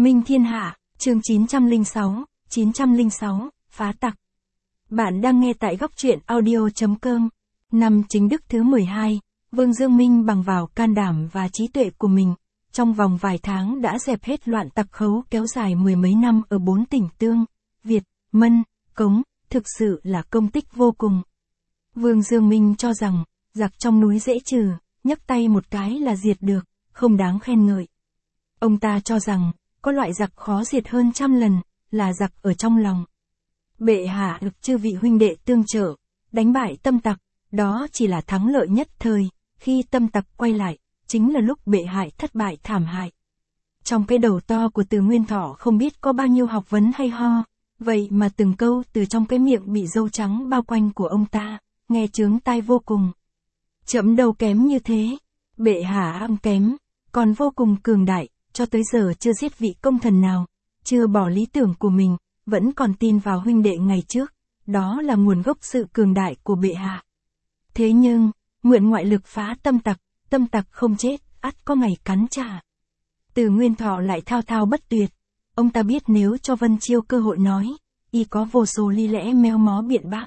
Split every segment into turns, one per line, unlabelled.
Minh Thiên Hạ, chương 906, phá tặc. Bạn đang nghe tại góc truyện audio.com. Năm chính đức thứ 12, Vương Dương Minh bằng vào can đảm và trí tuệ của mình, trong vòng vài tháng đã dẹp hết loạn tặc khấu kéo dài mười mấy năm ở 4 tỉnh Tương, Việt, Mân, Cống, thực sự là công tích vô cùng. Vương Dương Minh cho rằng, giặc trong núi dễ trừ, nhấc tay một cái là diệt được, không đáng khen ngợi. Ông ta cho rằng, có loại giặc khó diệt hơn trăm lần, là giặc ở trong lòng. Bệ hạ được chư vị huynh đệ tương trợ, đánh bại Tâm Tặc, đó chỉ là thắng lợi nhất thời, khi Tâm Tặc quay lại, chính là lúc bệ hạ thất bại thảm hại. Trong cái đầu to của Từ Nguyên Thọ không biết có bao nhiêu học vấn hay ho, vậy mà từng câu từ trong cái miệng bị râu trắng bao quanh của ông ta, nghe chướng tai vô cùng. Trẫm đâu kém như thế, bệ hạ âm kém, còn vô cùng cường đại, cho tới giờ chưa giết vị công thần nào, chưa bỏ lý tưởng của mình, vẫn còn tin vào huynh đệ ngày trước, đó là nguồn gốc sự cường đại của bệ hạ. Thế nhưng, mượn ngoại lực phá Tâm Tặc không chết, ắt có ngày cắn trả. Từ Nguyên Thọ lại thao thao bất tuyệt, ông ta biết nếu cho Vân Chiêu cơ hội nói, y có vô số lý lẽ méo mó biện bác.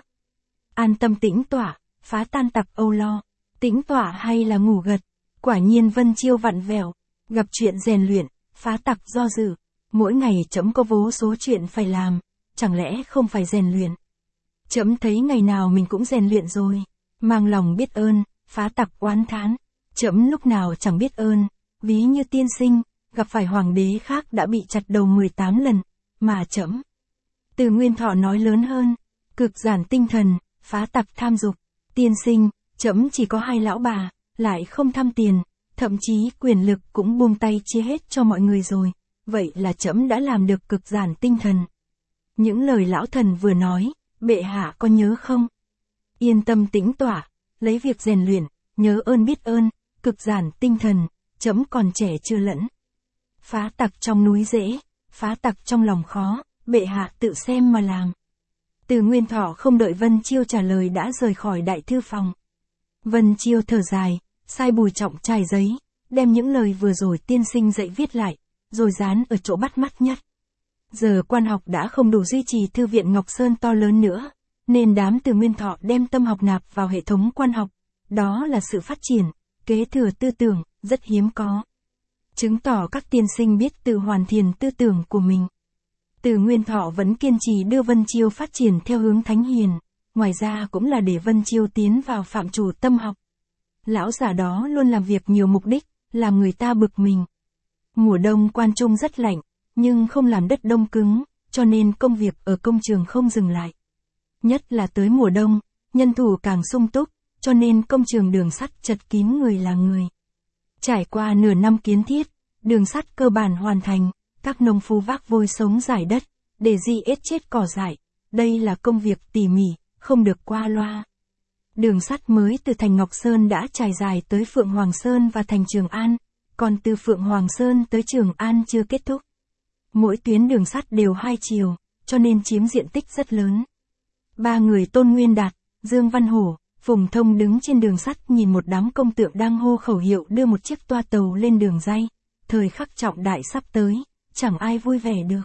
An tâm tĩnh tỏa, phá tan tặc âu lo, tĩnh tỏa hay là ngủ gật, quả nhiên Vân Chiêu vặn vẹo, gặp chuyện rèn luyện, phá tặc do dự, mỗi ngày trẫm có vô số chuyện phải làm, chẳng lẽ không phải rèn luyện. Trẫm thấy ngày nào mình cũng rèn luyện rồi, mang lòng biết ơn, phá tặc oán thán, trẫm lúc nào chẳng biết ơn, ví như tiên sinh, gặp phải hoàng đế khác đã bị chặt đầu 18 lần, mà trẫm. Từ Nguyên Thọ nói lớn hơn, cực giản tinh thần, phá tặc tham dục, tiên sinh, trẫm chỉ có 2 lão bà, lại không tham tiền, thậm chí quyền lực cũng buông tay chia hết cho mọi người rồi, vậy là trẫm đã làm được cực giản tinh thần. Những lời lão thần vừa nói, bệ hạ có nhớ không? Yên tâm tĩnh tỏa, lấy việc rèn luyện, nhớ ơn biết ơn, cực giản tinh thần, trẫm còn trẻ chưa lẫn. Phá tặc trong núi dễ, phá tặc trong lòng khó, bệ hạ tự xem mà làm. Từ Nguyên Thọ không đợi Vân Chiêu trả lời đã rời khỏi đại thư phòng. Vân Chiêu thở dài, sai Bùi Trọng trải giấy, đem những lời vừa rồi tiên sinh dạy viết lại, rồi dán ở chỗ bắt mắt nhất. Giờ quan học đã không đủ duy trì thư viện Ngọc Sơn to lớn nữa, nên đám Từ Nguyên Thọ đem tâm học nạp vào hệ thống quan học, đó là sự phát triển, kế thừa tư tưởng, rất hiếm có. Chứng tỏ các tiên sinh biết tự hoàn thiện tư tưởng của mình. Từ Nguyên Thọ vẫn kiên trì đưa Vân Chiêu phát triển theo hướng thánh hiền, ngoài ra cũng là để Vân Chiêu tiến vào phạm trù tâm học. Lão già đó luôn làm việc nhiều mục đích, làm người ta bực mình. Mùa đông Quan Trung rất lạnh, nhưng không làm đất đông cứng, cho nên công việc ở công trường không dừng lại. Nhất là tới mùa đông, nhân thủ càng sung túc, cho nên công trường đường sắt chật kín người là người. Trải qua nửa năm kiến thiết, đường sắt cơ bản hoàn thành, các nông phu vác vôi sống rải đất, để ết chết cỏ dại, đây là công việc tỉ mỉ, không được qua loa. Đường sắt mới từ thành Ngọc Sơn đã trải dài tới Phượng Hoàng Sơn và thành Trường An, còn từ Phượng Hoàng Sơn tới Trường An chưa kết thúc. Mỗi tuyến đường sắt đều 2 chiều, cho nên chiếm diện tích rất lớn. 3 người Tôn Nguyên Đạt, Dương Văn Hổ, Phùng Thông đứng trên đường sắt nhìn một đám công tượng đang hô khẩu hiệu đưa một chiếc toa tàu lên đường ray. Thời khắc trọng đại sắp tới, chẳng ai vui vẻ được.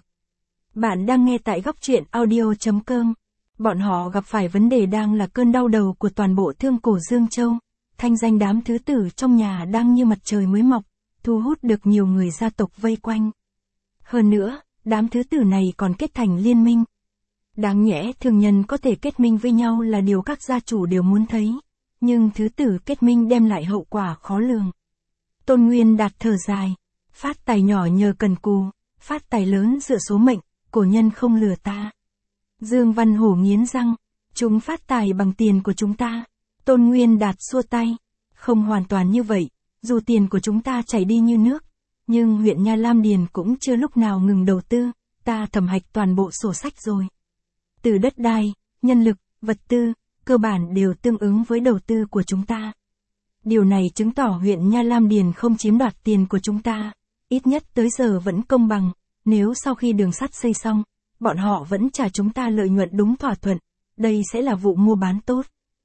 Bạn đang nghe tại góc truyện audio.com. Bọn họ gặp phải vấn đề đang là cơn đau đầu của toàn bộ thương cổ Dương Châu. Thanh danh đám thứ tử trong nhà đang như mặt trời mới mọc, thu hút được nhiều người gia tộc vây quanh. Hơn nữa, đám thứ tử này còn kết thành liên minh. Đáng nhẽ thường nhân có thể kết minh với nhau là điều các gia chủ đều muốn thấy, nhưng thứ tử kết minh đem lại hậu quả khó lường. Tôn Nguyên Đạt thở dài, phát tài nhỏ nhờ cần cù, phát tài lớn dựa số mệnh, cổ nhân không lừa ta. Dương Văn Hổ nghiến răng, chúng phát tài bằng tiền của chúng ta. Tôn Nguyên Đạt xua tay, không hoàn toàn như vậy, dù tiền của chúng ta chảy đi như nước, nhưng huyện Nha Lam Điền cũng chưa lúc nào ngừng đầu tư, ta thẩm hạch toàn bộ sổ sách rồi. Từ đất đai, nhân lực, vật tư, cơ bản đều tương ứng với đầu tư của chúng ta. Điều này chứng tỏ huyện Nha Lam Điền không chiếm đoạt tiền của chúng ta, ít nhất tới giờ vẫn công bằng, nếu sau khi đường sắt xây xong, bọn họ vẫn trả chúng ta lợi nhuận đúng thỏa thuận, đây sẽ là vụ mua bán tốt.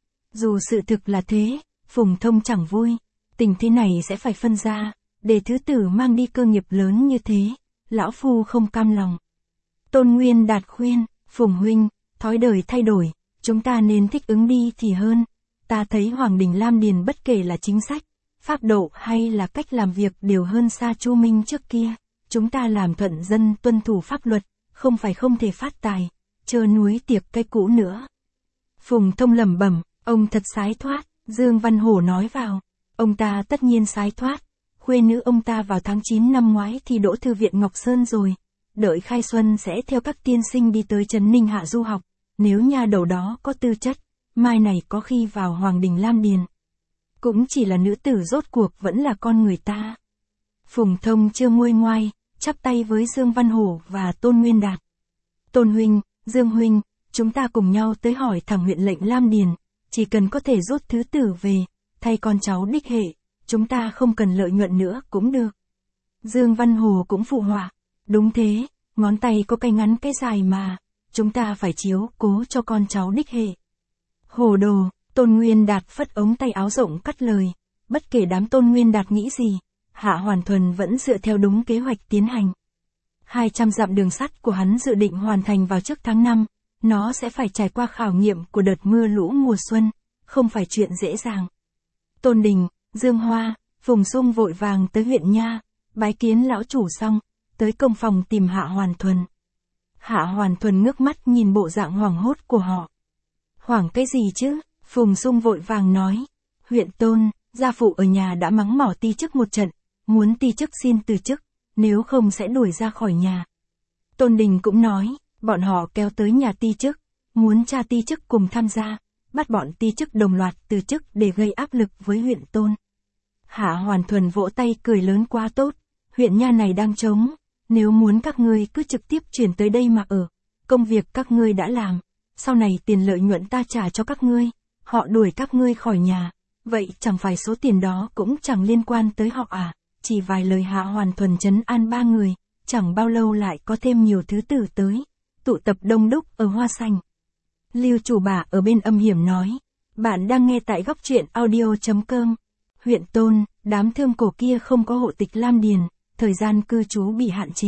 Dù sự thực là thế, Phùng Thông chẳng vui, tình thế này sẽ phải phân ra, để thứ tử mang đi cơ nghiệp lớn như thế, lão phu không cam lòng. Tôn Nguyên Đạt khuyên, Phùng huynh, thói đời thay đổi, chúng ta nên thích ứng đi thì hơn. Ta thấy Hoàng Đình Lam Điền bất kể là chính sách, pháp độ hay là cách làm việc đều hơn xa Chu Minh trước kia. Chúng ta làm thuận dân tuân thủ pháp luật, không phải không thể phát tài, chớ nuối tiệc cây cũ nữa. Phùng Thông lẩm bẩm, ông thật sái thoát, Dương Văn Hổ nói vào. Ông ta tất nhiên sái thoát, khuê nữ ông ta vào tháng 9 năm ngoái thì đỗ thư viện Ngọc Sơn rồi. Đợi khai xuân sẽ theo các tiên sinh đi tới Trấn Ninh Hạ du học, nếu nha đầu đó có tư chất, mai này có khi vào Hoàng Đình Lam Điền. Cũng chỉ là nữ tử rốt cuộc vẫn là con người ta. Phùng Thông chưa nguôi ngoai, chắp tay với Dương Văn Hổ và Tôn Nguyên Đạt. Tôn huynh, Dương huynh, chúng ta cùng nhau tới hỏi thẳng huyện lệnh Lam Điền, chỉ cần có thể rút thứ tử về, thay con cháu đích hệ, chúng ta không cần lợi nhuận nữa cũng được. Dương Văn Hổ cũng phụ họa, đúng thế, ngón tay có cái ngắn cái dài mà, chúng ta phải chiếu cố cho con cháu đích hệ. Hồ đồ, Tôn Nguyên Đạt phất ống tay áo rộng cắt lời, bất kể đám Tôn Nguyên Đạt nghĩ gì, Hạ Hoàn Thuần vẫn dựa theo đúng kế hoạch tiến hành. 200 dặm đường sắt của hắn dự định hoàn thành vào trước tháng 5, nó sẽ phải trải qua khảo nghiệm của đợt mưa lũ mùa xuân, không phải chuyện dễ dàng. Tôn Đình, Dương Hoa, Phùng Xung vội vàng tới huyện nha, bái kiến lão chủ xong, tới công phòng tìm Hạ Hoàn Thuần. Hạ Hoàn Thuần ngước mắt nhìn bộ dạng hoảng hốt của họ. Hoảng cái gì chứ? Phùng Xung vội vàng nói. Huyện Tôn, gia phụ ở nhà đã mắng mỏ ti chức một trận, muốn ti chức xin từ chức, nếu không sẽ đuổi ra khỏi nhà. Tôn Đình cũng nói, bọn họ kéo tới nhà ti chức, muốn cha ti chức cùng tham gia, bắt bọn ti chức đồng loạt từ chức để gây áp lực với huyện Tôn. Hạ Hoàn Thuần vỗ tay cười lớn quá tốt, huyện nha này đang trống, nếu muốn các ngươi cứ trực tiếp chuyển tới đây mà ở, công việc các ngươi đã làm, sau này tiền lợi nhuận ta trả cho các ngươi, họ đuổi các ngươi khỏi nhà, vậy chẳng phải số tiền đó cũng chẳng liên quan tới họ à, chỉ vài lời Hạ Hoàn Thuần trấn an ba người, chẳng bao lâu lại có thêm nhiều thứ tử tới, tụ tập đông đúc ở Hoa Sành. Lưu Chủ Bả ở bên âm hiểm nói, bạn đang nghe tại góc truyện audio.com. Huyện Tôn, đám thương cổ kia không có hộ tịch Lam Điền, thời gian cư trú bị hạn chế.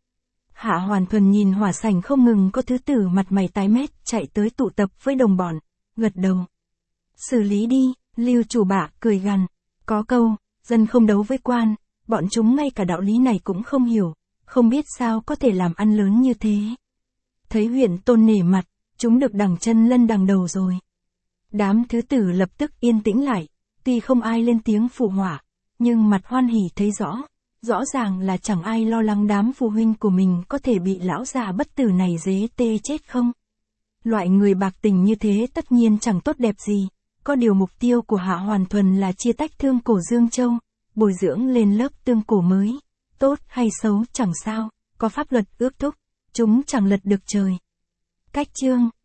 Hạ Hoàn Thuần nhìn Hỏa Sảnh không ngừng có thứ tử mặt mày tái mét chạy tới tụ tập với đồng bọn, gật đầu. Xử lý đi, Lưu Chủ Bả cười gằn, có câu, dân không đấu với quan, bọn chúng ngay cả đạo lý này cũng không hiểu, không biết sao có thể làm ăn lớn như thế. Thấy huyện Tôn nể mặt, chúng được đằng chân lân đằng đầu rồi. Đám thứ tử lập tức yên tĩnh lại, tuy không ai lên tiếng phụ họa, nhưng mặt hoan hỉ thấy rõ ràng là chẳng ai lo lắng đám phụ huynh của mình có thể bị lão già bất tử này dế tê chết không. Loại người bạc tình như thế tất nhiên chẳng tốt đẹp gì, có điều mục tiêu của Hạ Hoàn Thuần là chia tách thương cổ Dương Châu, bồi dưỡng lên lớp tương cổ mới, tốt hay xấu chẳng sao, có pháp luật ước thúc, chúng chẳng lật được trời. Cách chương